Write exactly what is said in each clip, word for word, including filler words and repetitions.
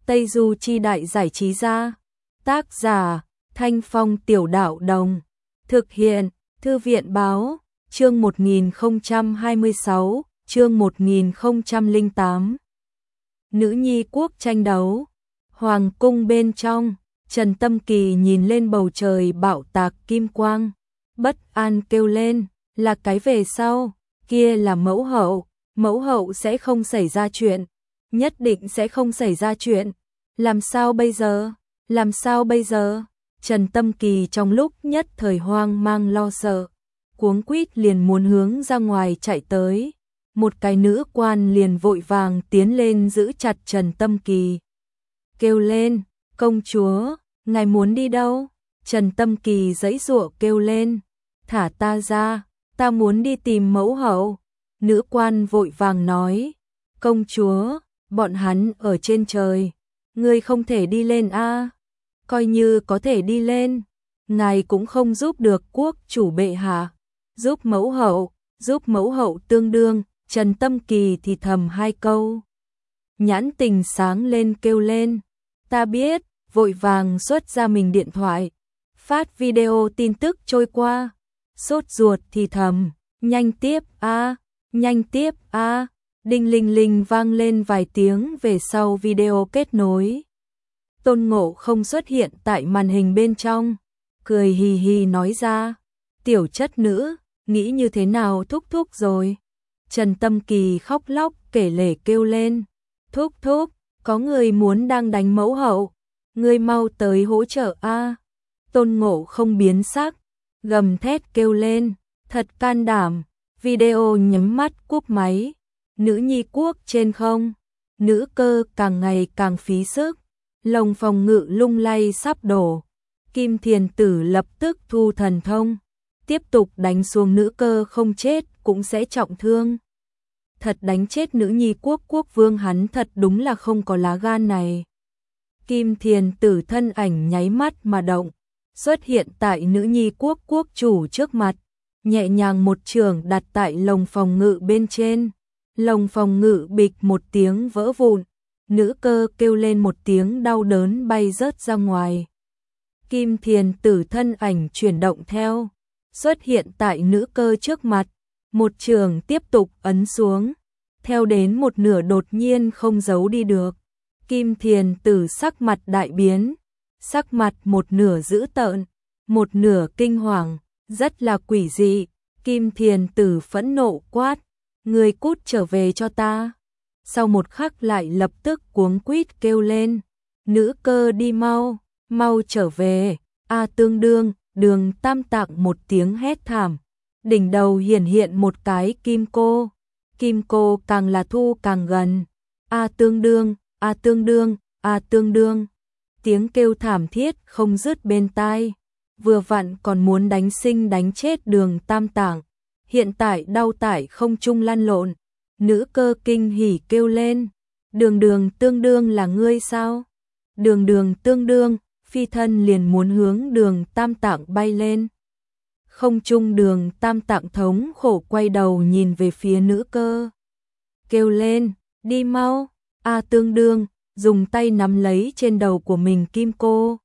Tây Du Chi Đại Giải Trí Gia. Tác giả Thanh Phong Tiểu Đạo Đồng. Thực hiện Thư viện Báo. Chương một nghìn không trăm hai mươi sáu, chương một nghìn không trăm lẻ tám. Nữ nhi quốc tranh đấu. Hoàng cung bên trong, Trần Tâm Kỳ nhìn lên bầu trời bạo tạc kim quang, bất an kêu lên, là cái về sau, kia là mẫu hậu, mẫu hậu sẽ không xảy ra chuyện, nhất định sẽ không xảy ra chuyện, làm sao bây giờ, làm sao bây giờ? Trần Tâm Kỳ trong lúc nhất thời hoang mang lo sợ, cuống quýt liền muốn hướng ra ngoài chạy tới, một cái nữ quan liền vội vàng tiến lên giữ chặt Trần Tâm Kỳ, kêu lên, công chúa, ngài muốn đi đâu? Trần Tâm Kỳ giãy giụa kêu lên, thả ta ra, ta muốn đi tìm mẫu hậu. Nữ quan vội vàng nói, công chúa, bọn hắn ở trên trời, ngươi không thể đi lên a. Coi như có thể đi lên, ngài cũng không giúp được quốc chủ bệ hạ, giúp mẫu hậu, giúp mẫu hậu tương đương. Trần Tâm Kỳ thì thầm hai câu, nhãn tình sáng lên kêu lên, ta biết, vội vàng xuất ra mình điện thoại, phát video tin tức trôi qua, sốt ruột thì thầm, nhanh tiếp a, nhanh tiếp a. Đinh linh linh vang lên vài tiếng về sau video kết nối. Tôn Ngộ không xuất hiện tại màn hình bên trong, cười hì hì nói ra, tiểu chất nữ, nghĩ như thế nào thúc thúc rồi? Trần Tâm Kỳ khóc lóc kể lể kêu lên, thúc thúc, có người muốn đang đánh mẫu hậu, ngươi mau tới hỗ trợ a. Tôn Ngộ không biến sắc, gầm thét kêu lên, thật can đảm. Video nhắm mắt cúp máy, nữ nhi quốc trên không, nữ cơ càng ngày càng phí sức, lồng phòng ngự lung lay sắp đổ. Kim Thiền Tử lập tức thu thần thông, tiếp tục đánh xuống nữ cơ không chết cũng sẽ trọng thương. Thật đánh chết nữ nhi quốc quốc vương hắn thật đúng là không có lá gan này. Kim Thiền Tử thân ảnh nháy mắt mà động, xuất hiện tại nữ nhi quốc quốc chủ trước mặt, nhẹ nhàng một chưởng đặt tại lồng phòng ngự bên trên. Lồng phòng ngự bịch một tiếng vỡ vụn, nữ cơ kêu lên một tiếng đau đớn bay rớt ra ngoài. Kim Thiền Tử thân ảnh chuyển động theo, xuất hiện tại nữ cơ trước mặt, một chưởng tiếp tục ấn xuống, theo đến một nửa đột nhiên không giấu đi được. Kim Thiền Tử sắc mặt đại biến, sắc mặt một nửa dữ tợn, một nửa kinh hoàng, rất là quỷ dị. Kim Thiền Tử phẫn nộ quát, người cút trở về cho ta. Sau một khắc lại lập tức cuống quýt kêu lên, nữ cơ đi mau, mau trở về. A tương đương, Đường Tam Tạng một tiếng hét thảm, đỉnh đầu hiển hiện một cái kim cô, kim cô càng là thu càng gần. A tương đương, A tương đương, A tương đương, tiếng kêu thảm thiết không dứt bên tai, vừa vặn còn muốn đánh sinh đánh chết Đường Tam Tạng, hiện tại đau tại không trung lăn lộn. Nữ cơ kinh hỉ kêu lên, đường đường tương đương là ngươi sao? Đường đường tương đương, phi thân liền muốn hướng Đường Tam Tạng bay lên. Không trung Đường Tam Tạng thống khổ quay đầu nhìn về phía nữ cơ, kêu lên, đi mau. A tương đương, dùng tay nắm lấy trên đầu của mình kim cô,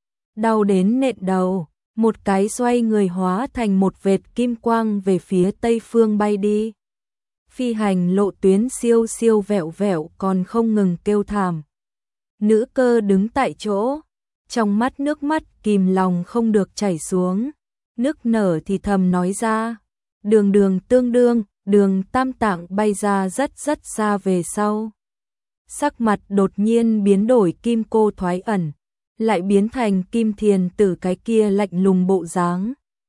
đau đến nện đầu, một cái xoay người hóa thành một vệt kim quang về phía tây phương bay đi. Phi hành lộ tuyến siêu siêu vẹo vẹo còn không ngừng kêu thảm. Nữ cơ đứng tại chỗ, trong mắt nước mắt kìm lòng không được chảy xuống, nức nở thì thầm nói ra, đường đường tương đương, Đường Tam Tạng bay ra rất rất xa về sau. Sắc mặt đột nhiên biến đổi, kim cô thoái ẩn, lại biến thành Kim Thiền Tử cái kia lạnh lùng bộ dáng.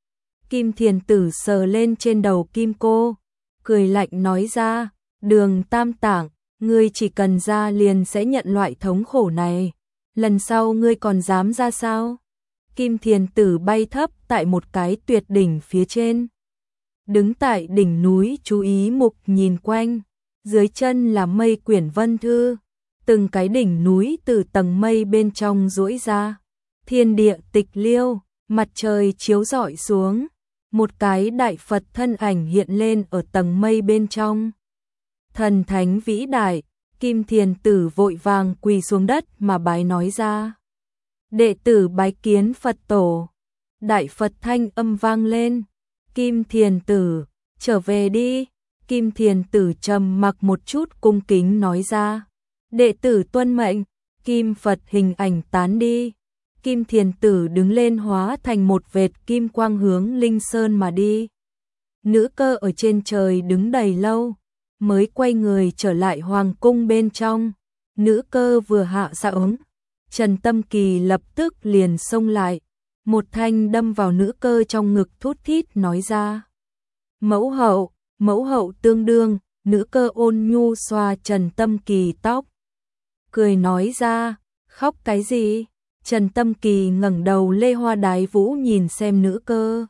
Kim Thiền Tử sờ lên trên đầu kim cô, cười lạnh nói ra, Đường Tam Tạng, ngươi chỉ cần ra liền sẽ nhận loại thống khổ này, lần sau ngươi còn dám ra sao? Kim Thiền Tử bay thấp tại một cái tuyệt đỉnh phía trên, đứng tại đỉnh núi chú ý mục nhìn quanh, dưới chân là mây quyển vân thư, từng cái đỉnh núi từ tầng mây bên trong duỗi ra, thiên địa tịch liêu, mặt trời chiếu rọi xuống, một cái đại Phật thân ảnh hiện lên ở tầng mây bên trong. Thần thánh vĩ đại, Kim Thiền Tử vội vàng quỳ xuống đất mà bái nói ra. Đệ tử bái kiến Phật tổ. Đại Phật thanh âm vang lên. Kim Thiền Tử, trở về đi. Kim Thiền Tử trầm mặc một chút cung kính nói ra. Đệ tử tuân mệnh. Kim Phật hình ảnh tán đi. Kim Thiền Tử đứng lên hóa thành một vệt kim quang hướng Linh Sơn mà đi. Nữ Cơ ở trên trời đứng đầy lâu, mới quay người trở lại hoàng cung bên trong. Nữ Cơ vừa hạ dạ ứng, Trần Tâm Kỳ lập tức liền xông lại, một thanh đâm vào Nữ Cơ trong ngực thút thít nói ra. Mẫu hậu, mẫu hậu tương đương. Nữ Cơ ôn nhu xoa Trần Tâm Kỳ tóc, cười nói ra, khóc cái gì? Trần Tâm Kỳ ngẩng đầu lê hoa đái vũ nhìn xem Nữ Cơ,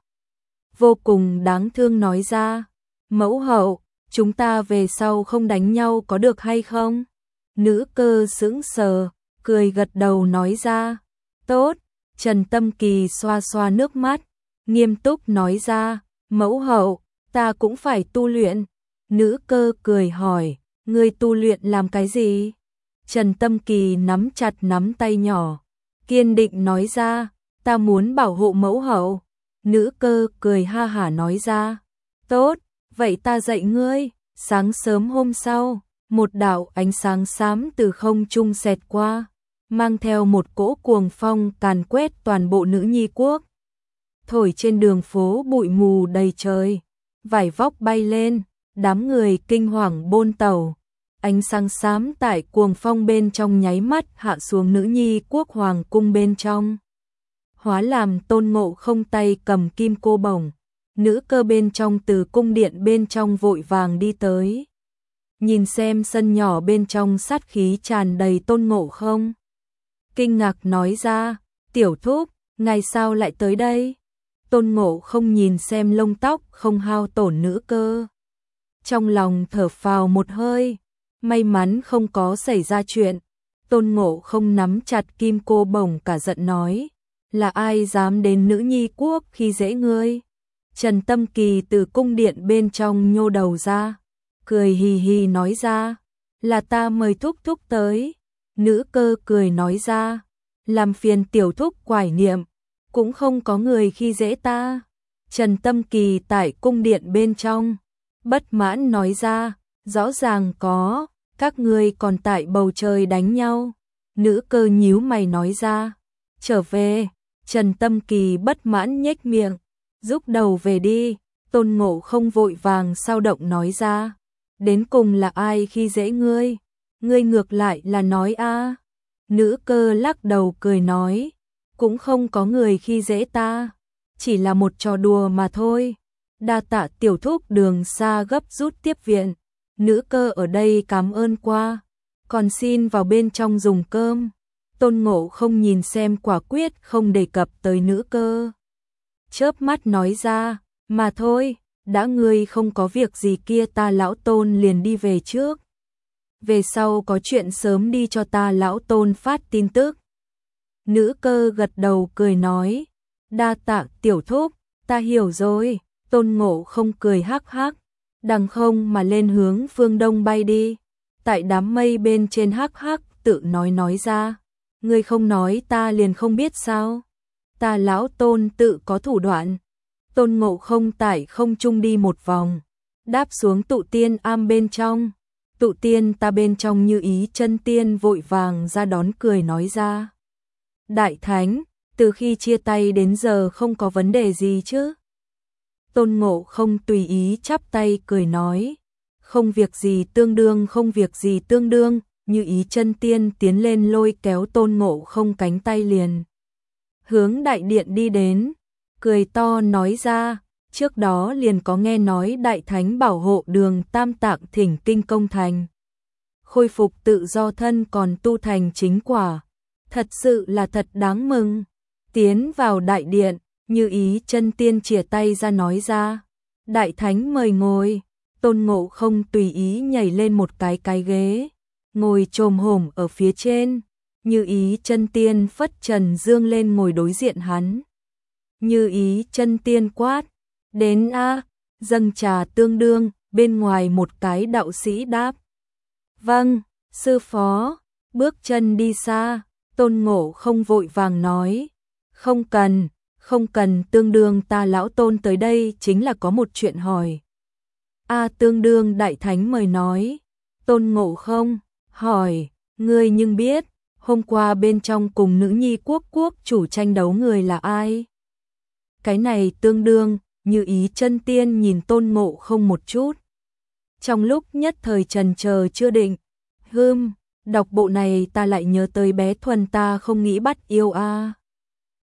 vô cùng đáng thương nói ra, mẫu hậu, chúng ta về sau không đánh nhau có được hay không? Nữ Cơ sững sờ, cười gật đầu nói ra, tốt. Trần Tâm Kỳ xoa xoa nước mắt, nghiêm túc nói ra, mẫu hậu, ta cũng phải tu luyện. Nữ Cơ cười hỏi, ngươi tu luyện làm cái gì? Trần Tâm Kỳ nắm chặt nắm tay nhỏ, kiên định nói ra, ta muốn bảo hộ mẫu hậu. Nữ Cơ cười ha hả nói ra, tốt, vậy ta dạy ngươi. Sáng sớm hôm sau, một đạo ánh sáng xám từ không trung xẹt qua, mang theo một cỗ cuồng phong càn quét toàn bộ Nữ Nhi quốc. Thổi trên đường phố bụi mù đầy trời, vải vóc bay lên, đám người kinh hoàng bôn tàu. Ánh sáng xám tại cuồng phong bên trong nháy mắt hạ xuống Nữ Nhi quốc hoàng cung bên trong, hóa làm Tôn Ngộ Không tay cầm kim cô bổng. Nữ Cơ bên trong từ cung điện bên trong vội vàng đi tới, nhìn xem sân nhỏ bên trong sát khí tràn đầy Tôn Ngộ Không, kinh ngạc nói ra, tiểu thúc, ngày sao lại tới đây? Tôn Ngộ Không nhìn xem lông tóc không hao tổn Nữ Cơ, trong lòng thở phào một hơi, may mắn không có xảy ra chuyện. Tôn Ngộ Không nắm chặt kim cô bổng cả giận nói, là ai dám đến Nữ Nhi quốc khi dễ ngươi? Trần Tâm Kỳ từ cung điện bên trong nhô đầu ra, cười hì hì nói ra, là ta mời thúc thúc tới. Nữ Cơ cười nói ra, làm phiền tiểu thúc quải niệm, cũng không có người khi dễ ta. Trần Tâm Kỳ tại cung điện bên trong, bất mãn nói ra, rõ ràng có, các ngươi còn tại bầu trời đánh nhau. Nữ Cơ nhíu mày nói ra, trở về. Trần Tâm Kỳ bất mãn nhếch miệng, rút đầu về đi. Tôn Ngộ Không vội vàng sao động nói ra, đến cùng là ai khi dễ ngươi? Ngươi ngược lại là nói a. Nữ Cơ lắc đầu cười nói, cũng không có người khi dễ ta, chỉ là một trò đùa mà thôi. Đa tạ tiểu thúc đường xa gấp rút tiếp viện. Nữ Cơ ở đây cảm ơn qua, còn xin vào bên trong dùng cơm. Tôn Ngộ Không nhìn xem quả quyết không đề cập tới Nữ Cơ, chớp mắt nói ra, mà thôi, đã ngươi không có việc gì kia ta lão Tôn liền đi về trước. Về sau có chuyện sớm đi cho ta lão Tôn phát tin tức. Nữ Cơ gật đầu cười nói, đa tạ tiểu thúc, ta hiểu rồi. Tôn Ngộ Không cười hắc hắc, đằng không mà lên hướng phương đông bay đi. Tại đám mây bên trên hắc hắc tự nói nói ra, ngươi không nói ta liền không biết sao? Ta lão Tôn tự có thủ đoạn. Tôn Ngộ Không tại không trung đi một vòng, đáp xuống tụ tiên am bên trong. Tụ tiên ta bên trong Như Ý chân tiên vội vàng ra đón cười nói ra, đại thánh, từ khi chia tay đến giờ không có vấn đề gì chứ? Tôn Ngộ Không tùy ý chắp tay cười nói, không việc gì tương đương không việc gì tương đương. Như Ý chân tiên tiến lên lôi kéo Tôn Ngộ Không cánh tay liền hướng đại điện đi đến, cười to nói ra, trước đó liền có nghe nói đại thánh bảo hộ Đường Tam Tạng thỉnh kinh công thành, khôi phục tự do thân còn tu thành chính quả, thật sự là thật đáng mừng. Tiến vào đại điện, Như Ý chân tiên chìa tay ra nói ra, đại thánh mời ngồi. Tôn Ngộ Không tùy ý nhảy lên một cái cái ghế, ngồi chồm hổm ở phía trên. Như Ý chân tiên phất trần dương lên ngồi đối diện hắn. Như Ý chân tiên quát, đến a, dâng trà tương đương. Bên ngoài một cái đạo sĩ đáp, vâng. Sư phó, bước chân đi xa, Tôn Ngộ Không vội vàng nói, không cần, không cần, tương đương ta lão Tôn tới đây chính là có một chuyện hỏi. A tương đương đại thánh mời nói, Tôn Ngộ Không, hỏi, ngươi nhưng biết, hôm qua bên trong cùng nữ nhi quốc quốc chủ tranh đấu người là ai? Cái này tương đương, như ý chân tiên nhìn Tôn Ngộ Không một chút. Trong lúc nhất thời trần chờ chưa định, hưm, đọc bộ này ta lại nhớ tới bé Thuần ta không nghĩ bắt yêu a.